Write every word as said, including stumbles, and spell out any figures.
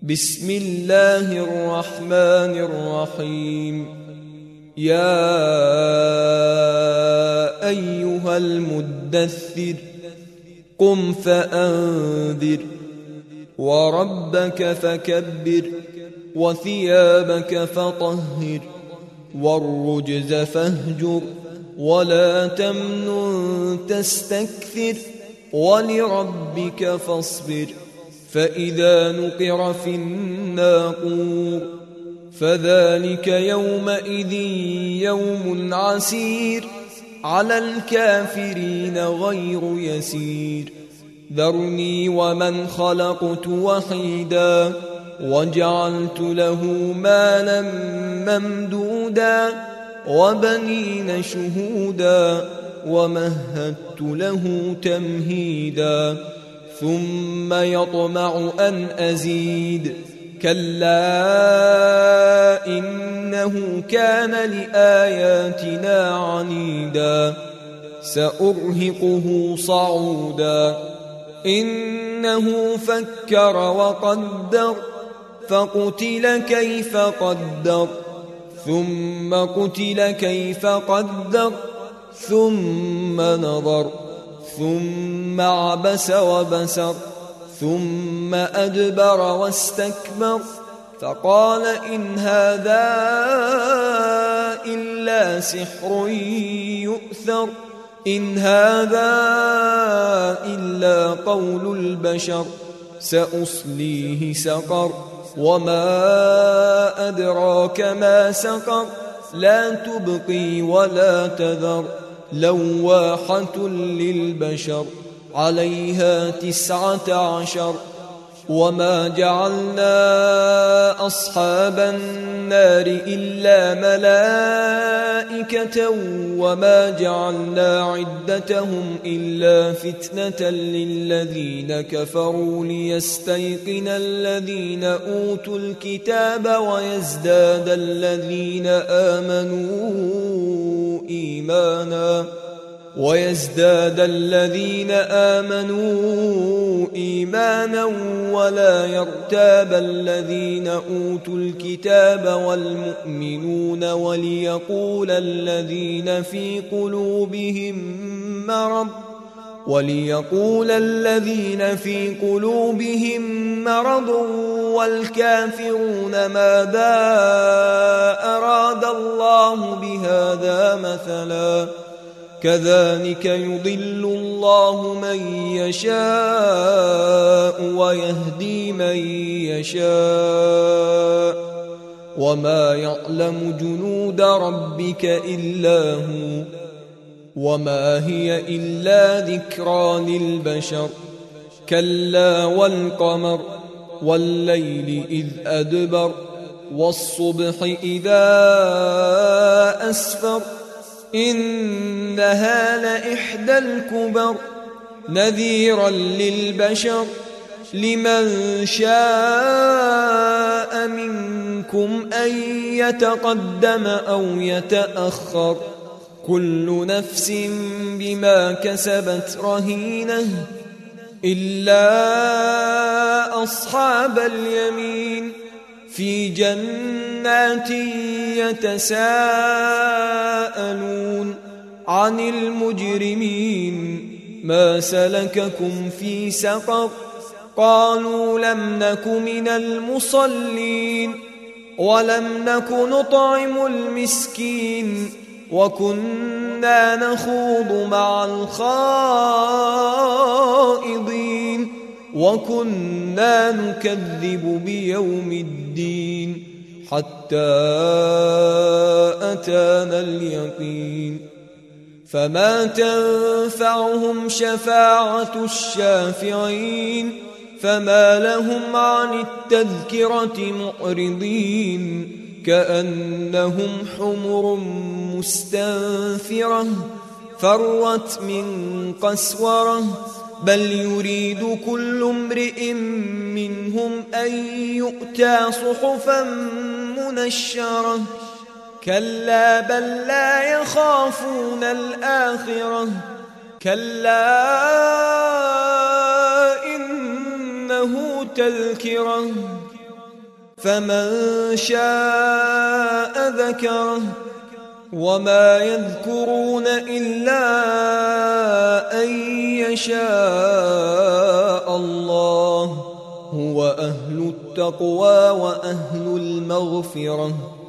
بسم الله الرحمن الرحيم. يا أيها المدثر قم فأنذر وربك فكبر وثيابك فطهر والرجز فاهجر ولا تمنن تستكثر ولربك فاصبر. فإذا نقر في الناقور فذلك يومئذ يوم عسير على الكافرين غير يسير. ذرني ومن خلقت وحيدا وجعلت له مالا ممدودا وبنين شهودا ومهدت له تمهيدا ثم يطمع أن أزيد كلا إنه كان لآياتنا عنيدا سأرهقه صعودا. إنه فكر وقدر فقتل كيف قدر ثم قتل كيف قدر ثم نظر ثم عبس وبسر ثم أدبر واستكبر فقال إن هذا إلا سحر يؤثر إن هذا إلا قول البشر سأصليه سقر وما أدراك ما سقر لا تبقي ولا تذر لواحة للبشر عليها تسعة عشر. وما جعلنا أصحاب النار إلا ملائكة وما جعلنا عدتهم إلا فتنة للذين كفروا ليستيقن الذين أوتوا الكتاب ويزداد الذين آمنوا إيمانا ويزداد الذين آمنوا إيمانا ولا يرتاب الذين أوتوا الكتاب والمؤمنون وليقول الذين في قلوبهم مرض وليقول الذين في قلوبهم مرض والكافرون ماذا أراد الله بهذا مثلا كذلك يضل الله من يشاء ويهدي من يشاء وما يعلم جنود ربك إلا هو وما هي إلا ذكرى للبشر. كلا والقمر والليل إذ أدبر والصبح إذا أسفر إنها لإحدى الكبر نذيرا للبشر لمن شاء منكم أن يتقدم أو يتأخر كل نفس بما كسبت رهينة إلا أصحاب اليمين في جنات يتساءلون عن المجرمين ما سلككم في سقر قالوا لم نك من المصلين ولم نك نطعم المسكين وكنا نخوض مع الخائضين وكنا نكذب بيوم الدين حتى أتانا اليقين فما تنفعهم شفاعة الشافعين فما لهم عن التذكرة معرضين كأنهم حمر مستنفرة فرت من قسورة بل يريد كل امرئ منهم أن يؤتى صحفا منشرة كلا بل لا يخافون الآخرة كلا إنه تذكرة فمن شاء ذكره وما يذكرون إلا أن يشاء الله هو أهل التقوى وأهل المغفرة